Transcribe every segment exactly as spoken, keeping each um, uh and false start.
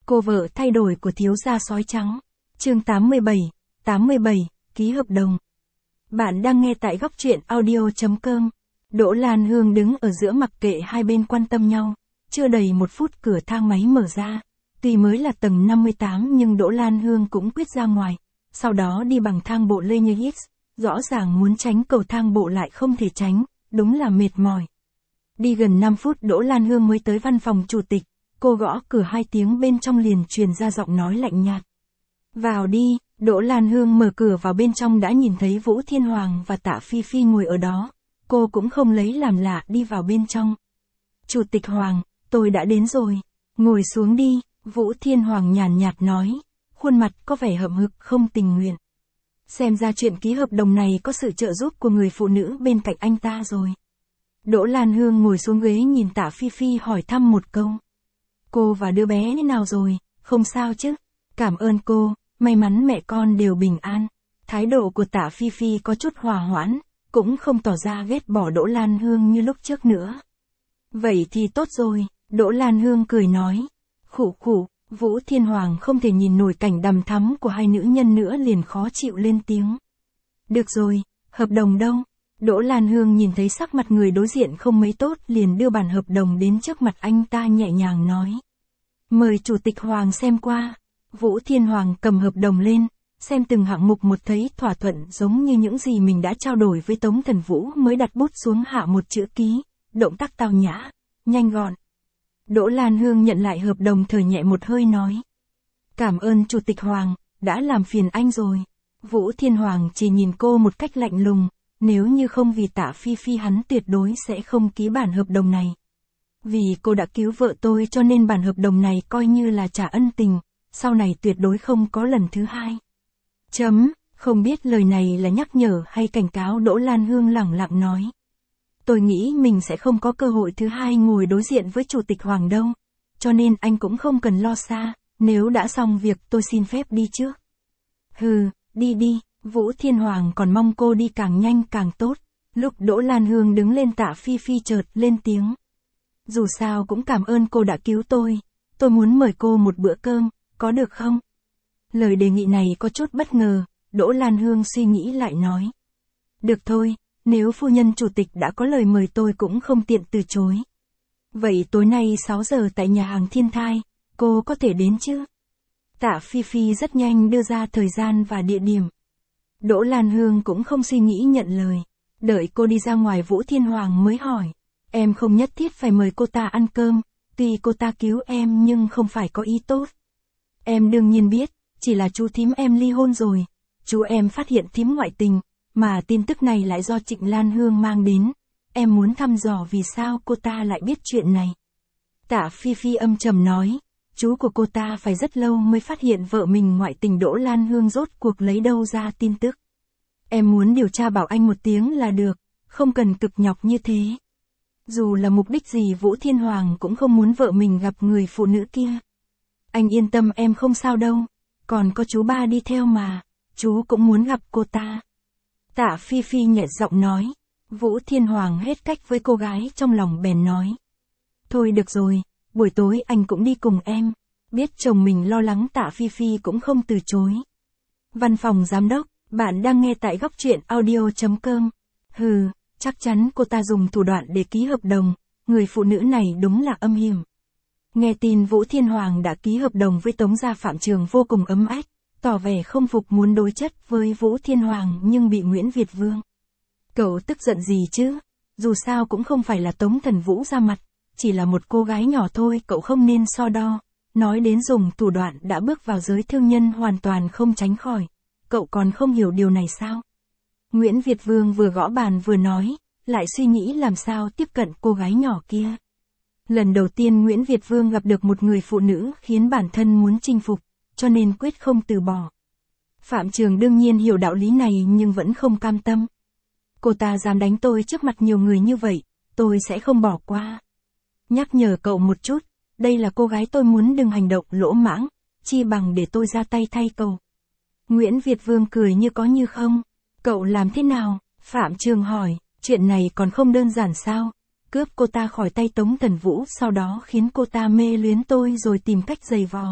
Cô vợ thay đổi của thiếu gia sói trắng. Chương tám mươi bảy, tám mươi bảy, ký hợp đồng. Bạn đang nghe tại góc truyện audio chấm com. Đỗ Lan Hương đứng ở giữa mặc kệ hai bên quan tâm nhau. Chưa đầy một phút cửa thang máy mở ra. Tuy mới là tầng năm mươi tám nhưng Đỗ Lan Hương cũng quyết ra ngoài. Sau đó đi bằng thang bộ lê như hít. Rõ ràng muốn tránh cầu thang bộ lại không thể tránh. Đúng là mệt mỏi. Đi gần năm phút Đỗ Lan Hương mới tới văn phòng chủ tịch. Cô gõ cửa hai tiếng bên trong liền truyền ra giọng nói lạnh nhạt. Vào đi. Đỗ Lan Hương mở cửa vào bên trong đã nhìn thấy Vũ Thiên Hoàng và Tạ Phi Phi ngồi ở đó. Cô cũng không lấy làm lạ đi vào bên trong. Chủ tịch Hoàng, tôi đã đến rồi. Ngồi xuống đi, Vũ Thiên Hoàng nhàn nhạt nói. Khuôn mặt có vẻ hậm hực không tình nguyện. Xem ra chuyện ký hợp đồng này có sự trợ giúp của người phụ nữ bên cạnh anh ta rồi. Đỗ Lan Hương ngồi xuống ghế nhìn Tạ Phi Phi hỏi thăm một câu. Cô và đứa bé thế nào rồi, không sao chứ? Cảm ơn cô, may mắn mẹ con đều bình an. Thái độ của Tạ Phi Phi có chút hòa hoãn, cũng không tỏ ra ghét bỏ Đỗ Lan Hương như lúc trước nữa. Vậy thì tốt rồi, Đỗ Lan Hương cười nói. Khụ khụ, Vũ Thiên Hoàng không thể nhìn nổi cảnh đằm thắm của hai nữ nhân nữa liền khó chịu lên tiếng. Được rồi, hợp đồng đâu? Đỗ Lan Hương nhìn thấy sắc mặt người đối diện không mấy tốt liền đưa bản hợp đồng đến trước mặt anh ta nhẹ nhàng nói. Mời Chủ tịch Hoàng xem qua. Vũ Thiên Hoàng cầm hợp đồng lên, xem từng hạng mục một thấy thỏa thuận giống như những gì mình đã trao đổi với Tống Thần Vũ mới đặt bút xuống hạ một chữ ký, động tác tao nhã, nhanh gọn. Đỗ Lan Hương nhận lại hợp đồng thở nhẹ một hơi nói. Cảm ơn Chủ tịch Hoàng, đã làm phiền anh rồi. Vũ Thiên Hoàng chỉ nhìn cô một cách lạnh lùng. Nếu như không vì Tạ Phi Phi hắn tuyệt đối sẽ không ký bản hợp đồng này. Vì cô đã cứu vợ tôi cho nên bản hợp đồng này coi như là trả ân tình, sau này tuyệt đối không có lần thứ hai. Chấm, không biết lời này là nhắc nhở hay cảnh cáo Đỗ Lan Hương lẳng lặng nói. Tôi nghĩ mình sẽ không có cơ hội thứ hai ngồi đối diện với Chủ tịch Hoàng đâu, cho nên anh cũng không cần lo xa, nếu đã xong việc tôi xin phép đi trước. Hừ, đi đi. Vũ Thiên Hoàng còn mong cô đi càng nhanh càng tốt. Lúc Đỗ Lan Hương đứng lên Tạ Phi Phi chợt lên tiếng. Dù sao cũng cảm ơn cô đã cứu tôi. Tôi muốn mời cô một bữa cơm, có được không? Lời đề nghị này có chút bất ngờ, Đỗ Lan Hương suy nghĩ lại nói. Được thôi, nếu phu nhân chủ tịch đã có lời mời tôi cũng không tiện từ chối. Vậy tối nay sáu giờ tại nhà hàng Thiên Thai, cô có thể đến chứ? Tạ Phi Phi rất nhanh đưa ra thời gian và địa điểm. Đỗ Lan Hương cũng không suy nghĩ nhận lời. Đợi cô đi ra ngoài Vũ Thiên Hoàng mới hỏi. Em không nhất thiết phải mời cô ta ăn cơm, tuy cô ta cứu em nhưng không phải có ý tốt. Em đương nhiên biết, chỉ là chú thím em ly hôn rồi. Chú em phát hiện thím ngoại tình, mà tin tức này lại do Trịnh Lan Hương mang đến. Em muốn thăm dò vì sao cô ta lại biết chuyện này. Tạ Phi Phi âm trầm nói. Chú của cô ta phải rất lâu mới phát hiện vợ mình ngoại tình. Đỗ Lan Hương rốt cuộc lấy đâu ra tin tức. Em muốn điều tra bảo anh một tiếng là được, không cần cực nhọc như thế. Dù là mục đích gì Vũ Thiên Hoàng cũng không muốn vợ mình gặp người phụ nữ kia. Anh yên tâm em không sao đâu, còn có chú ba đi theo mà, chú cũng muốn gặp cô ta. Tạ Phi Phi nhẹ giọng nói. Vũ Thiên Hoàng hết cách với cô gái trong lòng bèn nói. Thôi được rồi. Buổi tối anh cũng đi cùng em. Biết chồng mình lo lắng Tạ Phi Phi cũng không từ chối. Văn phòng giám đốc, bạn đang nghe tại góc truyện audio chấm com. Hừ, chắc chắn cô ta dùng thủ đoạn để ký hợp đồng, người phụ nữ này đúng là âm hiểm. Nghe tin Vũ Thiên Hoàng đã ký hợp đồng với Tống gia Phạm Trường vô cùng ấm ách, tỏ vẻ không phục muốn đối chất với Vũ Thiên Hoàng nhưng bị Nguyễn Việt Vương. Cậu tức giận gì chứ? Dù sao cũng không phải là Tống Thần Vũ ra mặt. Chỉ là một cô gái nhỏ thôi, cậu không nên so đo. Nói đến dùng thủ đoạn đã bước vào giới thương nhân hoàn toàn không tránh khỏi. Cậu còn không hiểu điều này sao? Nguyễn Việt Vương vừa gõ bàn vừa nói, lại suy nghĩ làm sao tiếp cận cô gái nhỏ kia. Lần đầu tiên Nguyễn Việt Vương gặp được một người phụ nữ khiến bản thân muốn chinh phục, cho nên quyết không từ bỏ. Phạm Trường đương nhiên hiểu đạo lý này nhưng vẫn không cam tâm. Cô ta dám đánh tôi trước mặt nhiều người như vậy, tôi sẽ không bỏ qua. Nhắc nhở cậu một chút, đây là cô gái tôi muốn đừng hành động lỗ mãng, chi bằng để tôi ra tay thay cậu. Nguyễn Việt Vương cười như có như không. Cậu làm thế nào? Phạm Trường hỏi, chuyện này còn không đơn giản sao? Cướp cô ta khỏi tay Tống Thần Vũ sau đó khiến cô ta mê luyến tôi rồi tìm cách giày vò.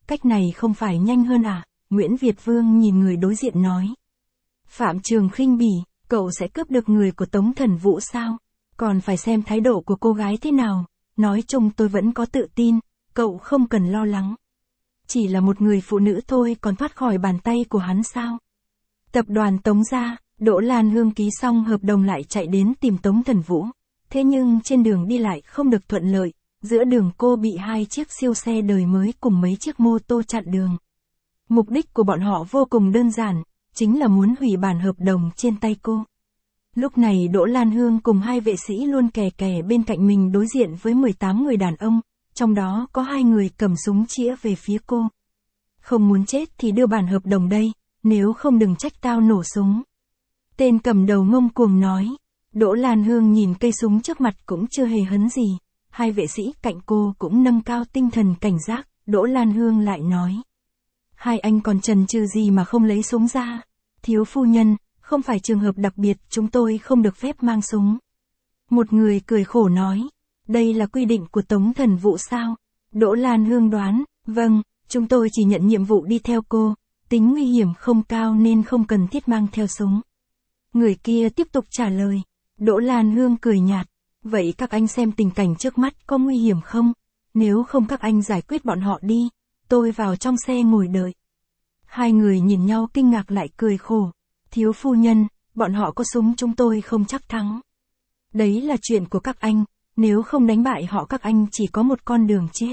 cách này không phải nhanh hơn à? Nguyễn Việt Vương nhìn người đối diện nói. Phạm Trường khinh bỉ, cậu sẽ cướp được người của Tống Thần Vũ sao? Còn phải xem thái độ của cô gái thế nào. Nói chung tôi vẫn có tự tin, cậu không cần lo lắng. Chỉ là một người phụ nữ thôi còn thoát khỏi bàn tay của hắn sao? Tập đoàn Tống gia, Đỗ Lan Hương ký xong hợp đồng lại chạy đến tìm Tống Thần Vũ. Thế nhưng trên đường đi lại không được thuận lợi, giữa đường cô bị hai chiếc siêu xe đời mới cùng mấy chiếc mô tô chặn đường. Mục đích của bọn họ vô cùng đơn giản, chính là muốn hủy bản hợp đồng trên tay cô. Lúc này Đỗ Lan Hương cùng hai vệ sĩ luôn kè kè bên cạnh mình đối diện với mười tám người đàn ông, trong đó có hai người cầm súng chĩa về phía cô. Không muốn chết thì đưa bản hợp đồng đây, nếu không đừng trách tao nổ súng. Tên cầm đầu ngông cuồng nói. Đỗ Lan Hương nhìn cây súng trước mặt cũng chưa hề hấn gì. Hai vệ sĩ cạnh cô cũng nâng cao tinh thần cảnh giác. Đỗ Lan Hương lại nói. Hai anh còn chần chừ gì mà không lấy súng ra? Thiếu phu nhân, không phải trường hợp đặc biệt, chúng tôi không được phép mang súng. Một người cười khổ nói. Đây là quy định của Tống Thần Vũ sao? Đỗ Lan Hương đoán. Vâng, chúng tôi chỉ nhận nhiệm vụ đi theo cô. Tính nguy hiểm không cao nên không cần thiết mang theo súng. Người kia tiếp tục trả lời. Đỗ Lan Hương cười nhạt. Vậy các anh xem tình cảnh trước mắt có nguy hiểm không? Nếu không các anh giải quyết bọn họ đi. Tôi vào trong xe ngồi đợi. Hai người nhìn nhau kinh ngạc lại cười khổ. Thiếu phu nhân, bọn họ có súng chúng tôi không chắc thắng. Đấy là chuyện của các anh, nếu không đánh bại họ các anh chỉ có một con đường chết.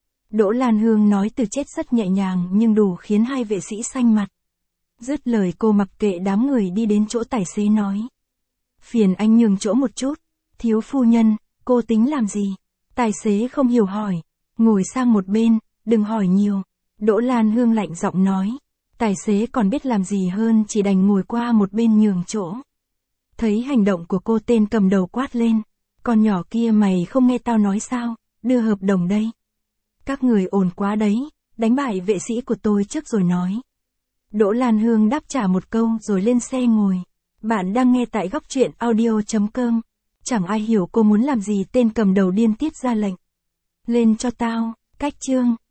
Đỗ Lan Hương nói từ chết rất nhẹ nhàng nhưng đủ khiến hai vệ sĩ xanh mặt. Dứt lời cô mặc kệ đám người đi đến chỗ tài xế nói. Phiền anh nhường chỗ một chút. Thiếu phu nhân, cô tính làm gì? Tài xế không hiểu hỏi. Ngồi sang một bên, đừng hỏi nhiều. Đỗ Lan Hương lạnh giọng nói. Tài xế còn biết làm gì hơn chỉ đành ngồi qua một bên nhường chỗ. Thấy hành động của cô tên cầm đầu quát lên. Con nhỏ kia mày không nghe tao nói sao? Đưa hợp đồng đây. Các người ồn quá đấy, đánh bại vệ sĩ của tôi trước rồi nói. Đỗ Lan Hương đáp trả một câu rồi lên xe ngồi. Bạn đang nghe tại góc truyện audio chấm com. Chẳng ai hiểu cô muốn làm gì, tên cầm đầu điên tiết ra lệnh. Lên cho tao, cách chương.